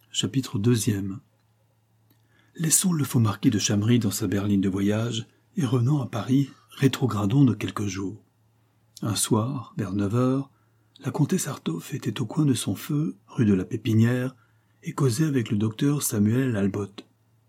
Chapitre 2. Laissons le faux marquis de Chamry dans sa berline de voyage et revenons à Paris, rétrogradons de quelques jours. Un soir, vers 9 heures, la comtesse Artolphe était au coin de son feu, rue de la Pépinière, et causait avec le docteur Samuel Lalbotte.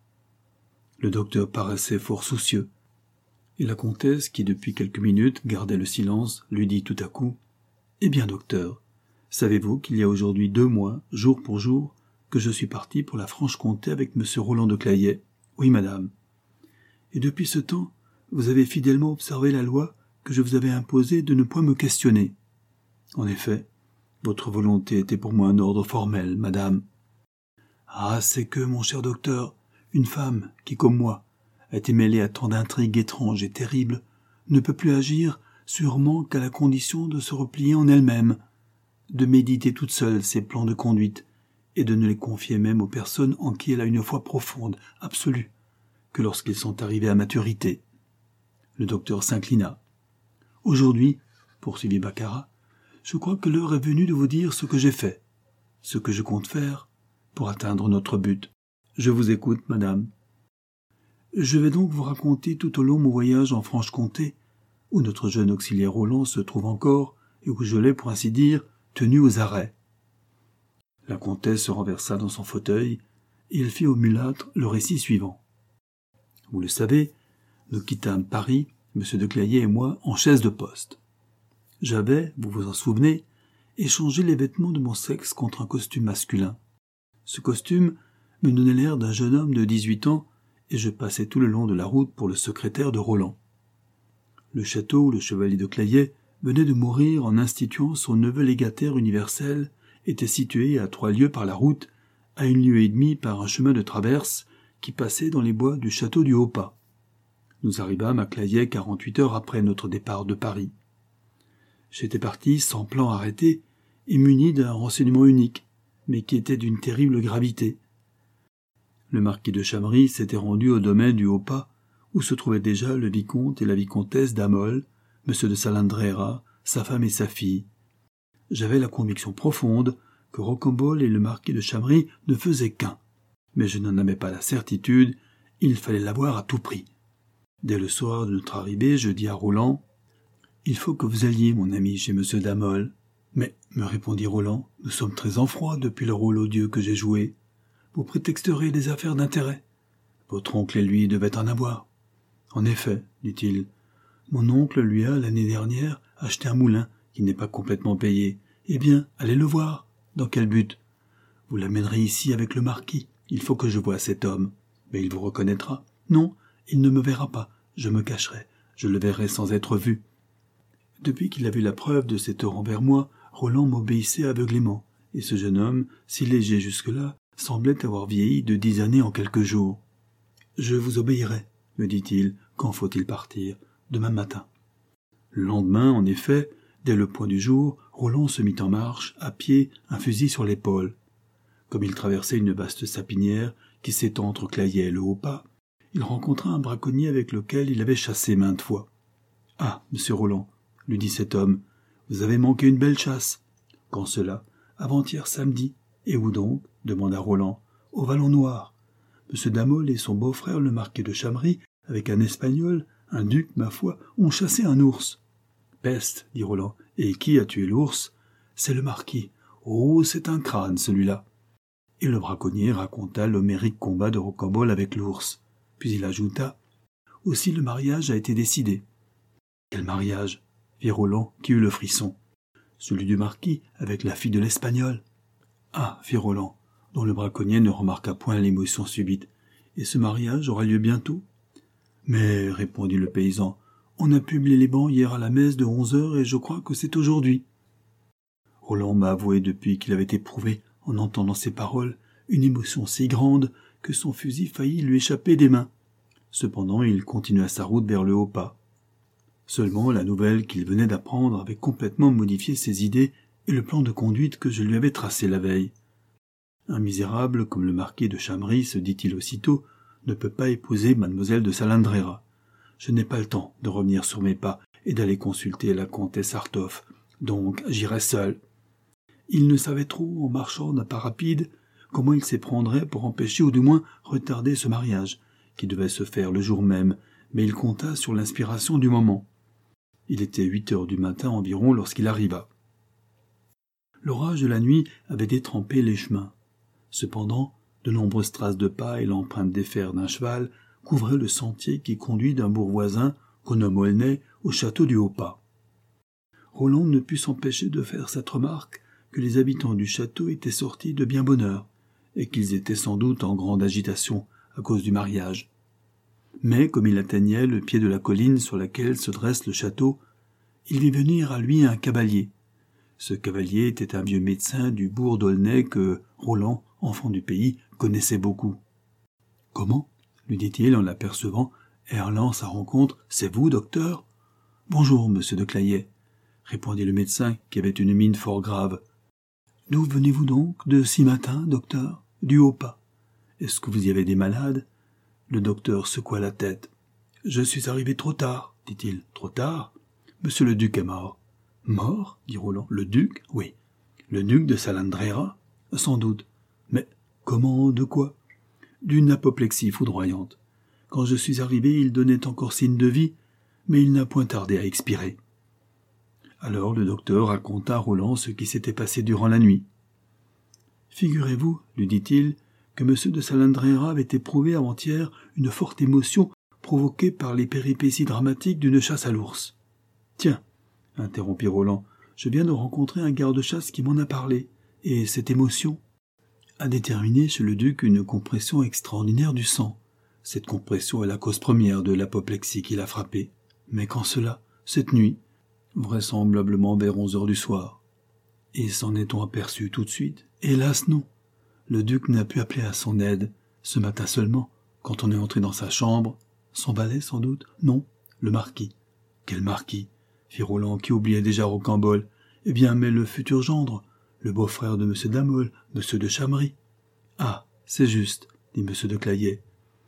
Le docteur paraissait fort soucieux, et la comtesse, qui depuis quelques minutes gardait le silence, lui dit tout à coup « Eh bien, docteur, savez-vous qu'il y a aujourd'hui 2 mois, jour pour jour, que je suis parti pour la Franche-Comté avec M. Roland de Claillet? Oui, madame. Et depuis ce temps, vous avez fidèlement observé la loi que je vous avais imposée de ne point me questionner. En effet, votre volonté était pour moi un ordre formel, madame. Ah, c'est que, mon cher docteur, une femme qui, comme moi, a été mêlée à tant d'intrigues étranges et terribles, ne peut plus agir sûrement qu'à la condition de se replier en elle-même, de méditer toute seule ses plans de conduite, et de ne les confier même aux personnes en qui elle a une foi profonde, absolue, que lorsqu'ils sont arrivés à maturité. Le docteur s'inclina. Aujourd'hui, poursuivit Baccarat, je crois que l'heure est venue de vous dire ce que j'ai fait, ce que je compte faire pour atteindre notre but. Je vous écoute, madame. Je vais donc vous raconter tout au long mon voyage en Franche-Comté, où notre jeune auxiliaire Roland se trouve encore, et où je l'ai, pour ainsi dire, tenu aux arrêts. La comtesse se renversa dans son fauteuil, et elle fit au mulâtre le récit suivant. Vous le savez, nous quittâmes Paris, M. de Claillet et moi, en chaise de poste. J'avais, vous vous en souvenez, échangé les vêtements de mon sexe contre un costume masculin. Ce costume me donnait l'air d'un jeune homme de 18 ans, et je passais tout le long de la route pour le secrétaire de Roland. Le château où le chevalier de Claillet venait de mourir en instituant son neveu légataire universel était situé à 3 lieues par la route, à 1 lieue et demie par un chemin de traverse qui passait dans les bois du château du Haut-Pas. Nous arrivâmes à Claillet 48 heures après notre départ de Paris. J'étais parti sans plan arrêté et muni d'un renseignement unique, mais qui était d'une terrible gravité. Le marquis de Chamry s'était rendu au domaine du Haut-Pas, où se trouvaient déjà le vicomte et la vicomtesse d'Amol, M. de Salandrera, sa femme et sa fille. J'avais la conviction profonde que Rocambole et le marquis de Chamry ne faisaient qu'un, mais je n'en avais pas la certitude, il fallait l'avoir à tout prix. Dès le soir de notre arrivée, je dis à Roland « Il faut que vous alliez, mon ami, chez M. d'Amol. »« Mais, me répondit Roland, nous sommes très en froid depuis le rôle odieux que j'ai joué. Vous prétexterez des affaires d'intérêt. Votre oncle et lui devaient en avoir. »« En effet, dit-il, mon oncle lui a, l'année dernière, acheté un moulin qui n'est pas complètement payé. Eh bien, allez le voir. Dans quel but? Vous l'amènerez ici avec le marquis. Il faut que je voie cet homme. Mais il vous reconnaîtra. Non, il ne me verra pas. Je me cacherai. Je le verrai sans être vu. Depuis qu'il a vu la preuve de cet or envers moi, Roland m'obéissait aveuglément, et ce jeune homme, si léger jusque-là, semblait avoir vieilli de 10 années en quelques jours. « Je vous obéirai, me dit-il. Quand faut-il partir? Demain matin. » Le lendemain, en effet, dès le point du jour, Roland se mit en marche, à pied, un fusil sur l'épaule. Comme il traversait une vaste sapinière qui s'étend entre Claillet et le Haut-Pas, il rencontra un braconnier avec lequel il avait chassé maintes fois. « Ah, monsieur Roland, lui dit cet homme, vous avez manqué une belle chasse. »« Quand cela? Avant-hier samedi. »« Et où donc? » demanda Roland. « Au Vallon Noir. M. d'Amol et son beau-frère, le marquis de Chamry, avec un Espagnol, un duc, ma foi, ont chassé un ours. »« Peste, dit Roland. Et qui a tué l'ours? »« C'est le marquis. Oh, c'est un crâne, celui-là. » Et le braconnier raconta l'homérique combat de Rocambole avec l'ours. Puis il ajouta « Aussi le mariage a été décidé. »« Quel mariage? » fit Roland, qui eut le frisson. « Celui du marquis, avec la fille de l'Espagnol. »« Ah, fit Roland, dont le braconnier ne remarqua point l'émotion subite. Et ce mariage aura lieu bientôt? »« Mais, répondit le paysan, on a publié les bans hier à la messe de 11 heures et je crois que c'est aujourd'hui. » Roland m'a avoué depuis qu'il avait éprouvé, en entendant ces paroles, une émotion si grande que son fusil faillit lui échapper des mains. Cependant, il continua sa route vers le Haut-Pas. Seulement, la nouvelle qu'il venait d'apprendre avait complètement modifié ses idées et le plan de conduite que je lui avais tracé la veille. Un misérable comme le marquis de Chamry, se dit-il aussitôt, ne peut pas épouser mademoiselle de Salandrera. Je n'ai pas le temps de revenir sur mes pas et d'aller consulter la comtesse Artolphe, donc j'irai seul. Il ne savait trop, en marchant d'un pas rapide, comment il s'y prendrait pour empêcher ou du moins retarder ce mariage, qui devait se faire le jour même, mais il compta sur l'inspiration du moment. Il était 8 heures du matin environ lorsqu'il arriva. L'orage de la nuit avait détrempé les chemins. Cependant, de nombreuses traces de pas et l'empreinte des fers d'un cheval couvraient le sentier qui conduit d'un bourg voisin, qu'on nomme Aulnay, au château du Haut-Pas. Roland ne put s'empêcher de faire cette remarque que les habitants du château étaient sortis de bien bonne heure, et qu'ils étaient sans doute en grande agitation à cause du mariage. Mais comme il atteignait le pied de la colline sur laquelle se dresse le château, il vit venir à lui un cavalier. Ce cavalier était un vieux médecin du bourg d'Aulnay que Roland, enfant du pays, connaissait beaucoup. « Comment ?» lui dit-il en l'apercevant, erlant sa rencontre. « C'est vous, docteur ?»« Bonjour, monsieur de Claillet, » répondit le médecin qui avait une mine fort grave. « D'où venez-vous donc de si matin, docteur ?»« Du Haut-Pas. »« Est-ce que vous y avez des malades ?» Le docteur secoua la tête. « Je suis arrivé trop tard, dit-il. « Trop tard ? Monsieur le duc est mort. »« Mort ?» dit Roland. « Le duc ? Oui. Le duc de Salandrera ? Sans doute. Mais comment, de quoi ? D'une apoplexie foudroyante. Quand je suis arrivé, il donnait encore signe de vie, mais il n'a point tardé à expirer. » Alors le docteur raconta à Roland ce qui s'était passé durant la nuit. « Figurez-vous, lui dit-il, que M. de Salandrera avait éprouvé avant-hier une forte émotion provoquée par les péripéties dramatiques d'une chasse à l'ours. »« Tiens, interrompit Roland, je viens de rencontrer un garde-chasse qui m'en a parlé, et cette émotion a déterminé chez le duc une compression extraordinaire du sang. Cette compression est la cause première de l'apoplexie qui l'a frappé. Mais quand cela, cette nuit, vraisemblablement vers 11 heures du soir. Et s'en est-on aperçu tout de suite? Hélas non. Le duc n'a pu appeler à son aide, ce matin seulement, quand on est entré dans sa chambre. Son valet, sans doute? Non, le marquis. Quel marquis? Fit Roland, qui oubliait déjà Rocambole. Eh bien, mais le futur gendre, le beau-frère de M. d'Amol, M. de Chamery. Ah, c'est juste, dit M. de Claillet.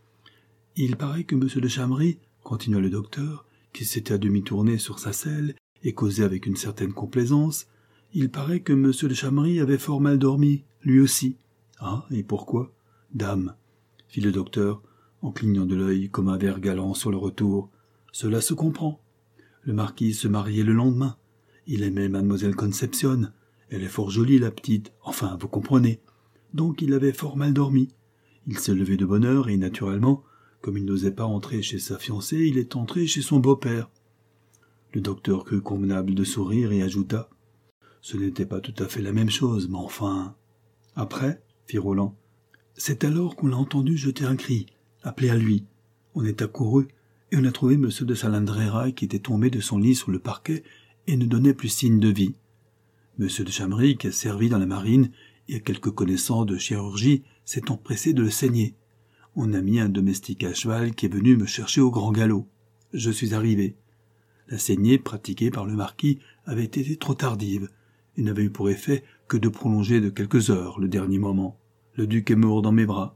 Il paraît que M. de Chamery, continua le docteur, qui s'était à demi tourné sur sa selle et causait avec une certaine complaisance, il paraît que M. de Chamery avait fort mal dormi, lui aussi. Ah, et pourquoi? Dame, fit le docteur, en clignant de l'œil comme un ver galant sur le retour. Cela se comprend. Le marquis se mariait le lendemain. Il aimait mademoiselle Concepcion. Elle est fort jolie, la petite. Enfin, vous comprenez. Donc il avait fort mal dormi. Il s'est levé de bonne heure et, naturellement, comme il n'osait pas entrer chez sa fiancée, il est entré chez son beau-père. Le docteur crut convenable de sourire et ajouta « Ce n'était pas tout à fait la même chose, mais enfin... » Après, fit Roland, c'est alors qu'on l'a entendu jeter un cri, appeler à lui. On est accouru et on a trouvé M. de Salandrera qui était tombé de son lit sur le parquet et ne donnait plus signe de vie. M. de Chamery, qui a servi dans la marine et a quelques connaissances de chirurgie, s'est empressé de le saigner. On a mis un domestique à cheval qui est venu me chercher au grand galop. Je suis arrivé. La saignée pratiquée par le marquis avait été trop tardive et n'avait eu pour effet que de prolonger de quelques heures le dernier moment. Le duc est mort dans mes bras.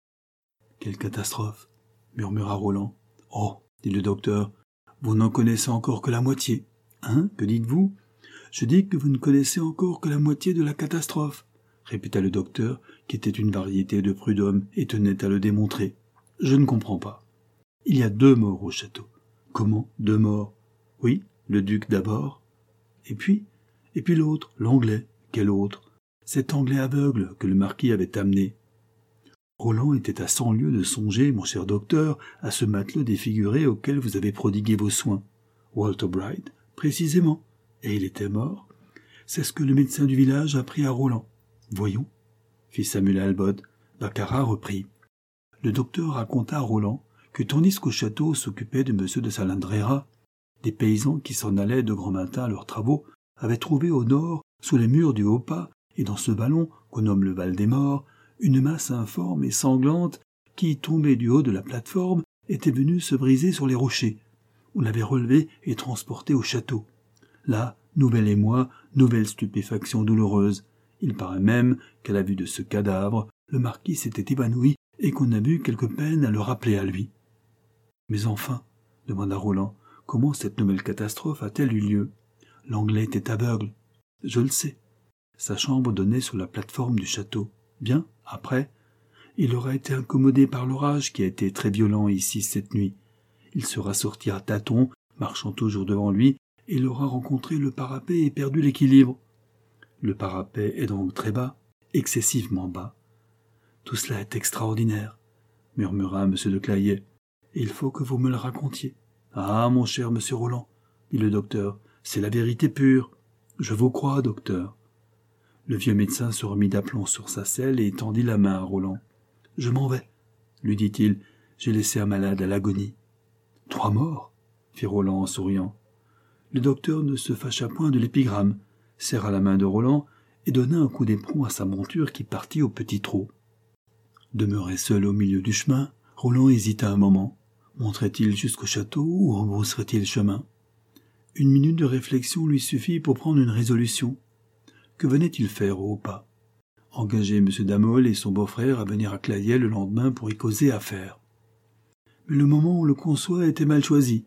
« Quelle catastrophe !» murmura Roland. « Oh !» dit le docteur, « vous n'en connaissez encore que la moitié. »« Hein, que dites-vous ?»« Je dis que vous ne connaissez encore que la moitié de la catastrophe. » répéta le docteur, qui était une variété de prud'homme et tenait à le démontrer. « Je ne comprends pas. Il y a 2 morts au château. »« Comment 2 morts ?»« Oui, le duc d'abord. Et puis l'autre, l'anglais. Quel autre ? Cet anglais aveugle que le marquis avait amené. » Roland était à 100 lieues de songer, mon cher docteur, à ce matelot défiguré auquel vous avez prodigué vos soins. Walter Bright, précisément. Et il était mort. C'est ce que le médecin du village a appris à Roland. Voyons, fit Samuel Albot. Baccarat reprit. Le docteur raconta à Roland que tandis qu'au château s'occupait de M. de Salandrera, des paysans qui s'en allaient de grand matin à leurs travaux avaient trouvé au nord, sous les murs du Haut-Pas, et dans ce vallon qu'on nomme le Val des Morts, une masse informe et sanglante qui, tombée du haut de la plateforme, était venue se briser sur les rochers. On l'avait relevée et transportée au château. Là, nouvel émoi, nouvelle stupéfaction douloureuse. Il paraît même qu'à la vue de ce cadavre, le marquis s'était évanoui et qu'on a eu quelque peine à le rappeler à lui. « Mais enfin, demanda Roland, comment cette nouvelle catastrophe a-t-elle eu lieu? L'anglais était aveugle. Je le sais. Sa chambre donnait sur la plateforme du château. Bien, après, il aura été incommodé par l'orage qui a été très violent ici cette nuit. Il sera sorti à tâtons, marchant toujours devant lui, et il aura rencontré le parapet et perdu l'équilibre. Le parapet est donc très bas, excessivement bas. Tout cela est extraordinaire, murmura M. de Claye. Il faut que vous me le racontiez. Ah, mon cher monsieur Roland, dit le docteur, c'est la vérité pure. Je vous crois, docteur. Le vieux médecin se remit d'aplomb sur sa selle et tendit la main à Roland. Je m'en vais, lui dit-il, j'ai laissé un malade à l'agonie. 3 morts, fit Roland en souriant. Le docteur ne se fâcha point de l'épigramme, serra la main de Roland et donna un coup d'éperon à sa monture qui partit au petit trot. Demeuré seul au milieu du chemin, Roland hésita un moment. Monterait-il jusqu'au château ou rebrousserait-il chemin? Une minute de réflexion lui suffit pour prendre une résolution. Que venait-il faire au pas? Engager M. Damol et son beau-frère à venir à Claye le lendemain pour y causer affaire. Mais le moment où on le conçoit était mal choisi.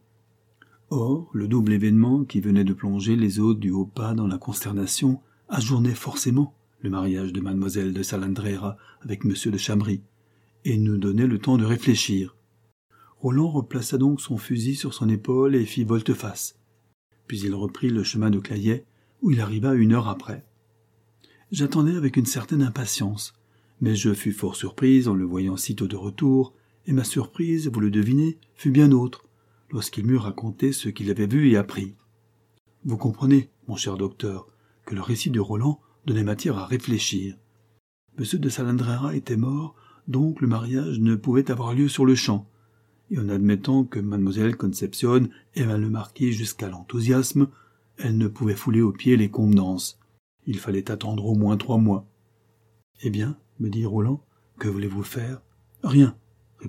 Or, le double événement qui venait de plonger les hôtes du Haut-Pas dans la consternation ajournait forcément le mariage de mademoiselle de Salandrera avec M. de Chamry, et nous donnait le temps de réfléchir. Roland replaça donc son fusil sur son épaule et fit volte-face. Puis il reprit le chemin de Claye, où il arriva 1 heure après. J'attendais avec une certaine impatience, mais je fus fort surprise en le voyant sitôt de retour, et ma surprise, vous le devinez, fut bien autre, lorsqu'il m'eut raconté ce qu'il avait vu et appris. Vous comprenez, mon cher docteur, que le récit de Roland donnait matière à réfléchir. M. de Salandrera était mort, donc le mariage ne pouvait avoir lieu sur le champ, et en admettant que Mlle Concepcion aima le marquis jusqu'à l'enthousiasme, elle ne pouvait fouler aux pieds les convenances. Il fallait attendre au moins 3 mois. « Eh bien, me dit Roland, que voulez-vous faire ?»« Rien, répondis-je. »«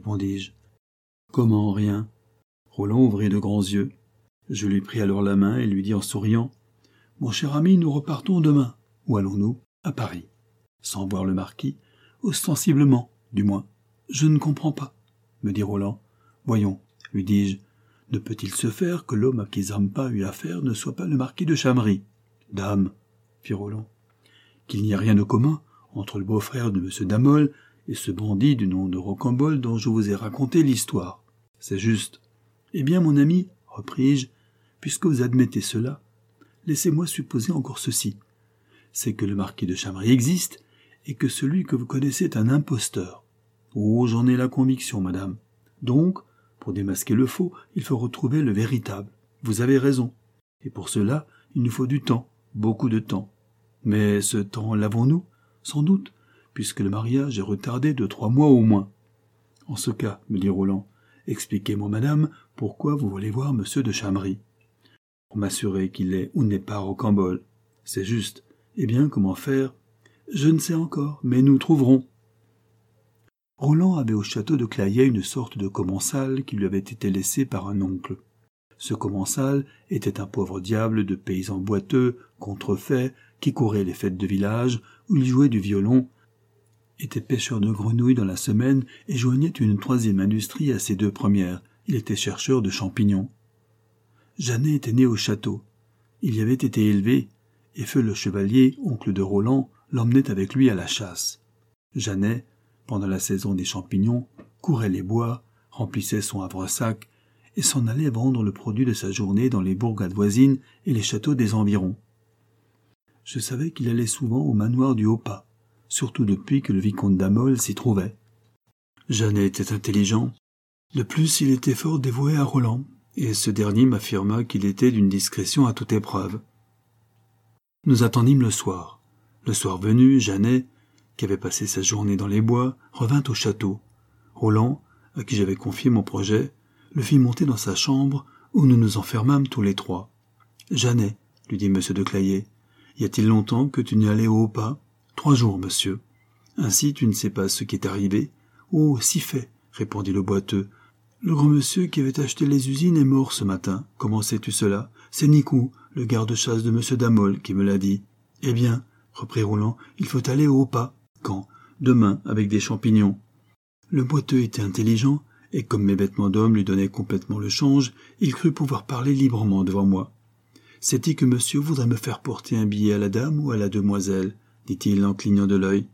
Comment rien ?» Roland ouvrit de grands yeux. Je lui pris alors la main et lui dis en souriant, « Mon cher ami, nous repartons demain. Où allons-nous ? À Paris. » Sans voir le marquis, ostensiblement, du moins. « Je ne comprends pas, » me dit Roland. « Voyons, lui dis-je, ne peut-il se faire que l'homme à qui Zampa eut affaire ne soit pas le marquis de Chamry ?»« Dame, fit Roland, qu'il n'y a rien de commun entre le beau-frère de M. Damol et ce bandit du nom de Rocambole dont je vous ai raconté l'histoire. C'est juste. Eh bien, mon ami, repris-je, puisque vous admettez cela, laissez-moi supposer encore ceci. C'est que le marquis de Chamry existe et que celui que vous connaissez est un imposteur. Oh, j'en ai la conviction, madame. Donc, pour démasquer le faux, il faut retrouver le véritable. Vous avez raison. Et pour cela, il nous faut du temps, beaucoup de temps. Mais ce temps l'avons-nous? Sans doute, puisque le mariage est retardé de 3 mois au moins. En ce cas, me dit Roland, expliquez-moi, madame, pourquoi vous voulez voir M. de Chamry. Pour m'assurer qu'il est ou n'est pas Rocambole. C'est juste. Eh bien, comment faire? Je ne sais encore, mais nous trouverons. Roland avait au château de Claye une sorte de commensal qui lui avait été laissé par un oncle. Ce commensal était un pauvre diable de paysan boiteux, contrefait, qui courait les fêtes de village, où il jouait du violon, était pêcheur de grenouilles dans la semaine et joignait une 3e industrie à ses 2 premières. Il était chercheur de champignons. Jeannet était né au château. Il y avait été élevé, et Feu le chevalier, oncle de Roland, l'emmenait avec lui à la chasse. Jeannet, pendant la saison des champignons, courait les bois, remplissait son havresac et s'en allait vendre le produit de sa journée dans les bourgades voisines et les châteaux des environs. Je savais qu'il allait souvent au manoir du Haut-Pas, surtout depuis que le vicomte Damol s'y trouvait. Jeannet était intelligent. De plus, il était fort dévoué à Roland, et ce dernier m'affirma qu'il était d'une discrétion à toute épreuve. Nous attendîmes le soir. Le soir venu, Jeannet, qui avait passé sa journée dans les bois, revint au château. Roland, à qui j'avais confié mon projet, le fit monter dans sa chambre, où nous nous enfermâmes tous les 3. « Jeannet, lui dit M. de Claye, y a-t-il longtemps que tu n'y allais au Haut-Pas ? 3 jours, monsieur. Ainsi tu ne sais pas ce qui est arrivé ? Oh, si fait, répondit le boiteux. Le grand monsieur qui avait acheté les usines est mort ce matin. Comment sais-tu cela ? C'est Nicou, le garde-chasse de M. Damol, qui me l'a dit. Eh bien, reprit Roland, il faut aller au Haut-Pas. Quand ? Demain, avec des champignons. Le boiteux était intelligent, et comme mes vêtements d'homme lui donnaient complètement le change, il crut pouvoir parler librement devant moi. « C'est-il que monsieur voudrait me faire porter un billet à la dame ou à la demoiselle ?» dit-il en clignant de l'œil.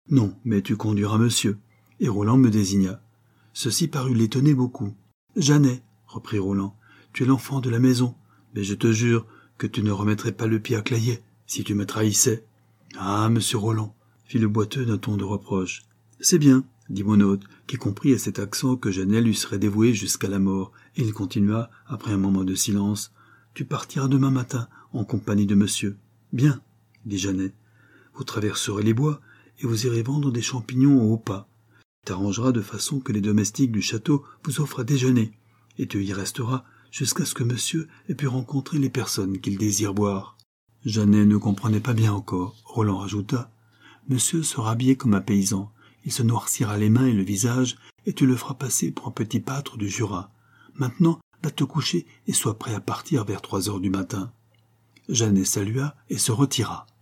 « Non, mais tu conduiras monsieur. » Et Roland me désigna. Ceci parut l'étonner beaucoup. « Jeannet, » reprit Roland, « tu es l'enfant de la maison, mais je te jure que tu ne remettrais pas le pied à Claillet si tu me trahissais. »« Ah, monsieur Roland, » fit le boiteux d'un ton de reproche. « C'est bien, » dit mon hôte, qui comprit à cet accent que Jeannet lui serait dévoué jusqu'à la mort, et il continua, après un moment de silence. « Tu partiras demain matin, en compagnie de monsieur. »« Bien, » dit Jeannet. « Vous traverserez les bois, et vous irez vendre des champignons au haut pas. Tu t'arrangeras de façon que les domestiques du château vous offrent à déjeuner, et tu y resteras jusqu'à ce que monsieur ait pu rencontrer les personnes qu'il désire voir. » Jeannet ne comprenait pas bien encore. Roland ajouta. « Monsieur sera habillé comme un paysan. Il se noircira les mains et le visage, et tu le feras passer pour un petit pâtre du Jura. Maintenant, va te coucher et sois prêt à partir vers 3 heures du matin. » Jeannet salua et se retira.